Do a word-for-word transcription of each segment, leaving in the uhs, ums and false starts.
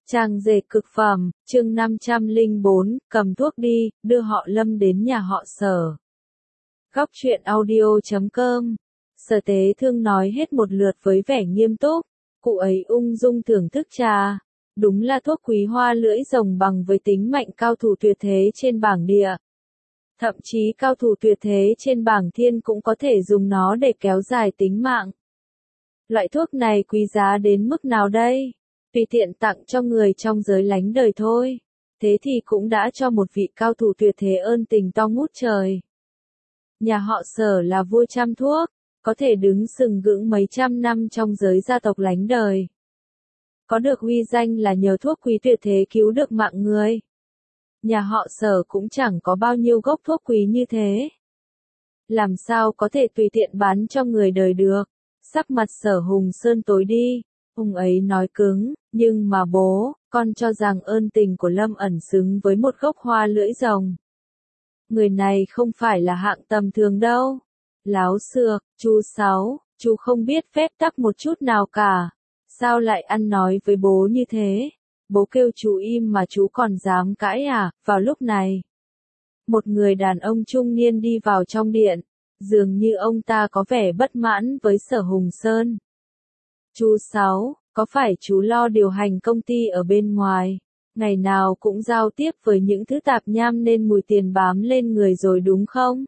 Trang dệt cực phẩm, chương năm trăm lẻ bốn, cầm thuốc đi, đưa họ Lâm đến nhà họ Sở. Góc truyện audio chấm com. Sở Tế Thương nói hết một lượt với vẻ nghiêm túc, cụ ấy ung dung thưởng thức trà. Đúng là thuốc quý hoa lưỡi rồng bằng với tính mạnh cao thủ tuyệt thế trên bảng địa. Thậm chí cao thủ tuyệt thế trên bảng thiên cũng có thể dùng nó để kéo dài tính mạng. Loại thuốc này quý giá đến mức nào đây? Tùy tiện tặng cho người trong giới lánh đời thôi. Thế thì cũng đã cho một vị cao thủ tuyệt thế ơn tình to ngút trời. Nhà họ Sở là vua trăm thuốc, có thể đứng sừng sững mấy trăm năm trong giới gia tộc lánh đời. Có được uy danh là nhờ thuốc quý tuyệt thế cứu được mạng người. Nhà họ Sở cũng chẳng có bao nhiêu gốc thuốc quý như thế. Làm sao có thể tùy tiện bán cho người đời được? Sắc mặt Sở Hùng Sơn tối đi. Ông ấy nói cứng, nhưng mà bố, con cho rằng ơn tình của Lâm ẩn xứng với một gốc hoa lưỡi rồng. Người này không phải là hạng tầm thường đâu. Láo xược, chú Sáu, chú không biết phép tắc một chút nào cả. Sao lại ăn nói với bố như thế? Bố kêu chú im mà chú còn dám cãi à? Vào lúc này, một người đàn ông trung niên đi vào trong điện. Dường như ông ta có vẻ bất mãn với Sở Hùng Sơn. Chú Sáu, có phải chú lo điều hành công ty ở bên ngoài, ngày nào cũng giao tiếp với những thứ tạp nham nên mùi tiền bám lên người rồi đúng không?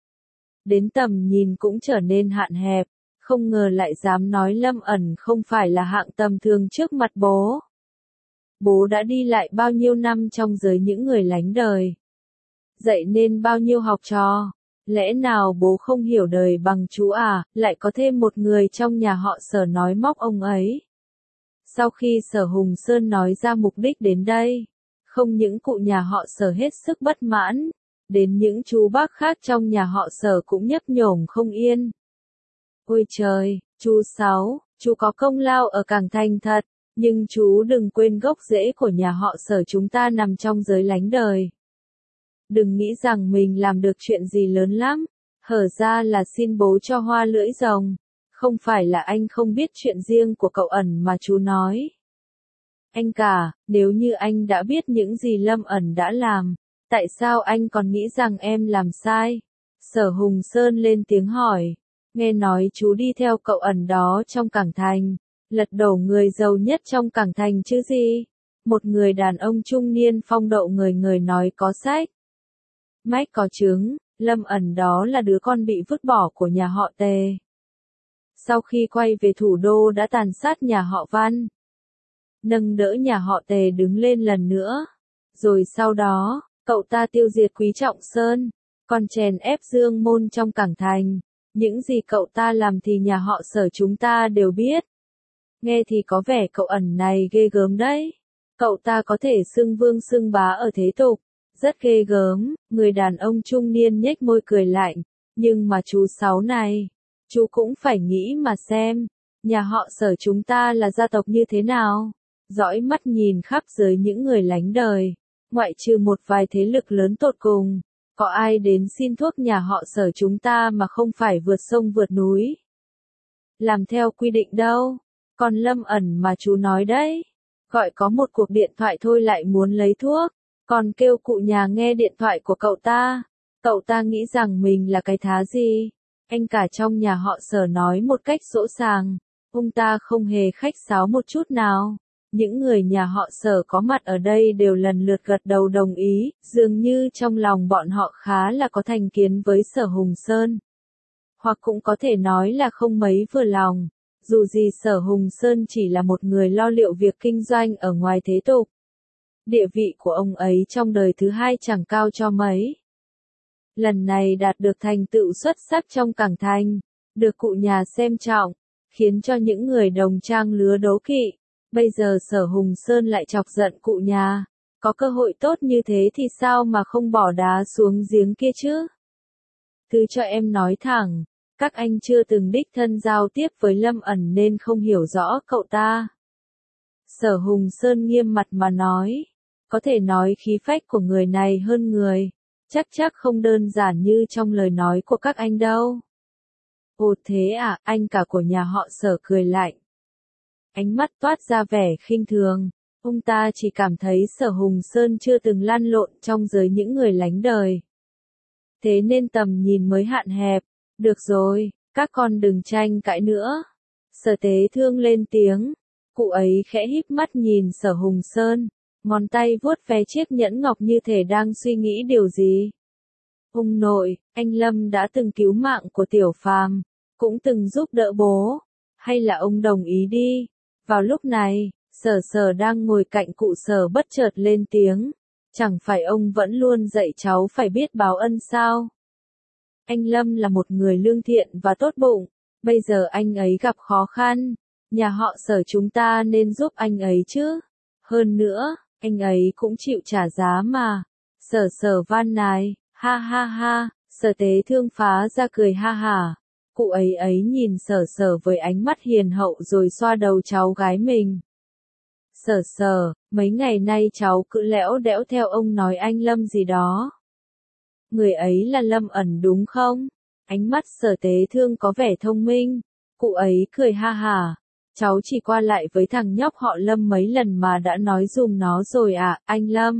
Đến tầm nhìn cũng trở nên hạn hẹp, không ngờ lại dám nói Lâm ẩn không phải là hạng tầm thường trước mặt bố. Bố đã đi lại bao nhiêu năm trong giới những người lánh đời, dạy nên bao nhiêu học trò. Lẽ nào bố không hiểu đời bằng chú à, lại có thêm một người trong nhà họ Sở nói móc ông ấy. Sau khi Sở Hùng Sơn nói ra mục đích đến đây, không những cụ nhà họ Sở hết sức bất mãn, đến những chú bác khác trong nhà họ Sở cũng nhấp nhổm không yên. Ôi trời, chú Sáu, chú có công lao ở Cảng Thành thật, nhưng chú đừng quên gốc rễ của nhà họ Sở chúng ta nằm trong giới lánh đời. Đừng nghĩ rằng mình làm được chuyện gì lớn lắm, hở ra là xin bố cho hoa lưỡi rồng. Không phải là anh không biết chuyện riêng của cậu ẩn mà chú nói. Anh cả, nếu như anh đã biết những gì Lâm ẩn đã làm, tại sao anh còn nghĩ rằng em làm sai? Sở Hùng Sơn lên tiếng hỏi, nghe nói chú đi theo cậu ẩn đó trong Cảng Thành, lật đổ người giàu nhất trong Cảng Thành chứ gì? Một người đàn ông trung niên phong độ người người nói có sách. Mách có chứng, Lâm ẩn đó là đứa con bị vứt bỏ của nhà họ Tề. Sau khi quay về thủ đô đã tàn sát nhà họ Văn, nâng đỡ nhà họ Tề đứng lên lần nữa. Rồi sau đó, cậu ta tiêu diệt Quý Trọng Sơn, còn chèn ép Dương Môn trong Cảng Thành. Những gì cậu ta làm thì nhà họ Sở chúng ta đều biết. Nghe thì có vẻ cậu ẩn này ghê gớm đấy. Cậu ta có thể xưng vương xưng bá ở thế tục. Rất ghê gớm, người đàn ông trung niên nhếch môi cười lạnh. Nhưng mà chú Sáu này, chú cũng phải nghĩ mà xem, nhà họ Sở chúng ta là gia tộc như thế nào? Dõi mắt nhìn khắp giới những người lánh đời, ngoại trừ một vài thế lực lớn tột cùng, có ai đến xin thuốc nhà họ Sở chúng ta mà không phải vượt sông vượt núi? Làm theo quy định đâu? Còn Lâm ẩn mà chú nói đấy, gọi có một cuộc điện thoại thôi lại muốn lấy thuốc. Còn kêu cụ nhà nghe điện thoại của cậu ta, cậu ta nghĩ rằng mình là cái thá gì? Anh cả trong nhà họ Sở nói một cách dỗ dàng, ông ta không hề khách sáo một chút nào. Những người nhà họ Sở có mặt ở đây đều lần lượt gật đầu đồng ý, dường như trong lòng bọn họ khá là có thành kiến với Sở Hùng Sơn. Hoặc cũng có thể nói là không mấy vừa lòng, dù gì Sở Hùng Sơn chỉ là một người lo liệu việc kinh doanh ở ngoài thế tục. Địa vị của ông ấy trong đời thứ hai chẳng cao cho mấy. Lần này đạt được thành tựu xuất sắc trong Cảng Thành, được cụ nhà xem trọng, khiến cho những người đồng trang lứa đố kỵ. Bây giờ Sở Hùng Sơn lại chọc giận cụ nhà, có cơ hội tốt như thế thì sao mà không bỏ đá xuống giếng kia chứ? Thứ cho em nói thẳng, các anh chưa từng đích thân giao tiếp với Lâm ẩn nên không hiểu rõ cậu ta. Sở Hùng Sơn nghiêm mặt mà nói. Có thể nói khí phách của người này hơn người, chắc chắc không đơn giản như trong lời nói của các anh đâu. Ồ thế à, anh cả của nhà họ Sở cười lạnh. Ánh mắt toát ra vẻ khinh thường. Ông ta chỉ cảm thấy Sở Hùng Sơn chưa từng lăn lộn trong giới những người lánh đời. Thế nên tầm nhìn mới hạn hẹp. Được rồi, các con đừng tranh cãi nữa. Sở Tế Thương lên tiếng. Cụ ấy khẽ híp mắt nhìn Sở Hùng Sơn, ngón tay vuốt ve chiếc nhẫn ngọc như thể đang suy nghĩ điều gì. Ông nội, anh Lâm đã từng cứu mạng của Tiểu Phàm, cũng từng giúp đỡ bố. Hay là ông đồng ý đi? Vào lúc này, Sở Sở đang ngồi cạnh cụ Sở bất chợt lên tiếng. Chẳng phải ông vẫn luôn dạy cháu phải biết báo ân sao? Anh Lâm là một người lương thiện và tốt bụng. Bây giờ anh ấy gặp khó khăn. Nhà họ Sở chúng ta nên giúp anh ấy chứ. Hơn nữa, anh ấy cũng chịu trả giá mà. Sở Sở van nài, ha ha ha, Sở Tế Thương phá ra cười ha hả. Cụ ấy ấy nhìn Sở Sở với ánh mắt hiền hậu rồi xoa đầu cháu gái mình. Sở Sở, mấy ngày nay cháu cứ lẽo đẽo theo ông nói anh Lâm gì đó. Người ấy là Lâm Ẩn đúng không? Ánh mắt Sở Tế Thương có vẻ thông minh. Cụ ấy cười ha hả. Cháu chỉ qua lại với thằng nhóc họ Lâm mấy lần mà đã nói dùm nó rồi à, anh Lâm.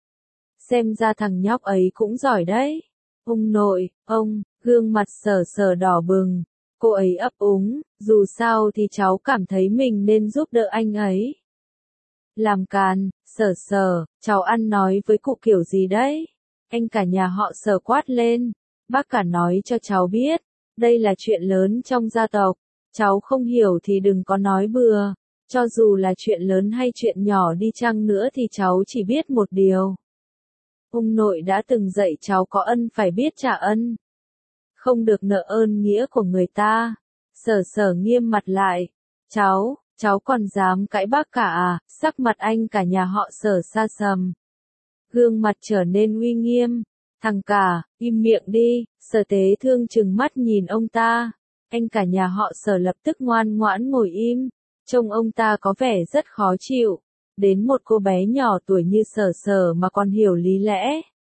Xem ra thằng nhóc ấy cũng giỏi đấy. Ông nội, ông, gương mặt Sở Sở đỏ bừng. Cô ấy ấp úng, dù sao thì cháu cảm thấy mình nên giúp đỡ anh ấy. Làm càn, Sở Sở, cháu ăn nói với cụ kiểu gì đấy? Anh cả nhà họ Sở quát lên. Bác cả nói cho cháu biết, đây là chuyện lớn trong gia tộc. Cháu không hiểu thì đừng có nói bừa. Cho dù là chuyện lớn hay chuyện nhỏ đi chăng nữa thì cháu chỉ biết một điều. Ông nội đã từng dạy cháu có ân phải biết trả ân. Không được nợ ơn nghĩa của người ta. Sở Sở nghiêm mặt lại. Cháu, cháu còn dám cãi bác cả à? Sắc mặt anh cả nhà họ Sở sa sầm. Gương mặt trở nên uy nghiêm. Thằng cả, im miệng đi. Sở Tế Thương trừng mắt nhìn ông ta. Anh cả nhà họ Sở lập tức ngoan ngoãn ngồi im. Trông ông ta có vẻ rất khó chịu. Đến một cô bé nhỏ tuổi như Sở Sở mà còn hiểu lý lẽ.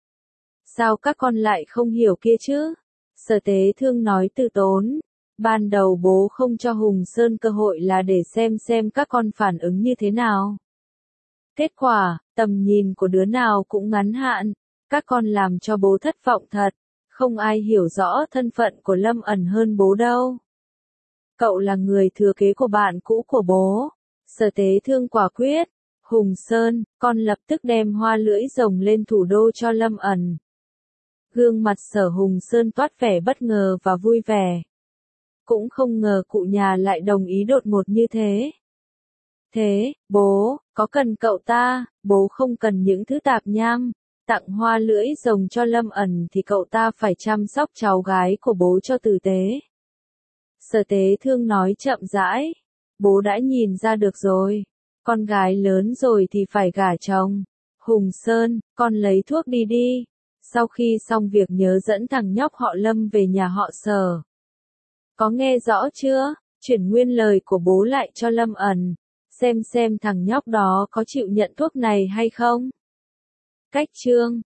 Sao các con lại không hiểu kia chứ? Sở Tế Thương nói từ tốn. Ban đầu bố không cho Hùng Sơn cơ hội là để xem xem các con phản ứng như thế nào. Kết quả, tầm nhìn của đứa nào cũng ngắn hạn. Các con làm cho bố thất vọng thật. Không ai hiểu rõ thân phận của Lâm Ẩn hơn bố đâu. Cậu là người thừa kế của bạn cũ của bố. Sở Tế Thương quả quyết. Hùng Sơn, con lập tức đem hoa lưỡi rồng lên thủ đô cho Lâm Ẩn. Gương mặt Sở Hùng Sơn toát vẻ bất ngờ và vui vẻ. Cũng không ngờ cụ nhà lại đồng ý đột ngột như thế. Thế, bố, có cần cậu ta, bố không cần những thứ tạp nham. Tặng hoa lưỡi rồng cho Lâm Ẩn thì cậu ta phải chăm sóc cháu gái của bố cho tử tế. Sở Tế Thương nói chậm rãi. Bố đã nhìn ra được rồi. Con gái lớn rồi thì phải gả chồng. Hùng Sơn, con lấy thuốc đi đi. Sau khi xong việc nhớ dẫn thằng nhóc họ Lâm về nhà họ Sở. Có nghe rõ chưa? Chuyển nguyên lời của bố lại cho Lâm Ẩn. Xem xem thằng nhóc đó có chịu nhận thuốc này hay không? Cách chương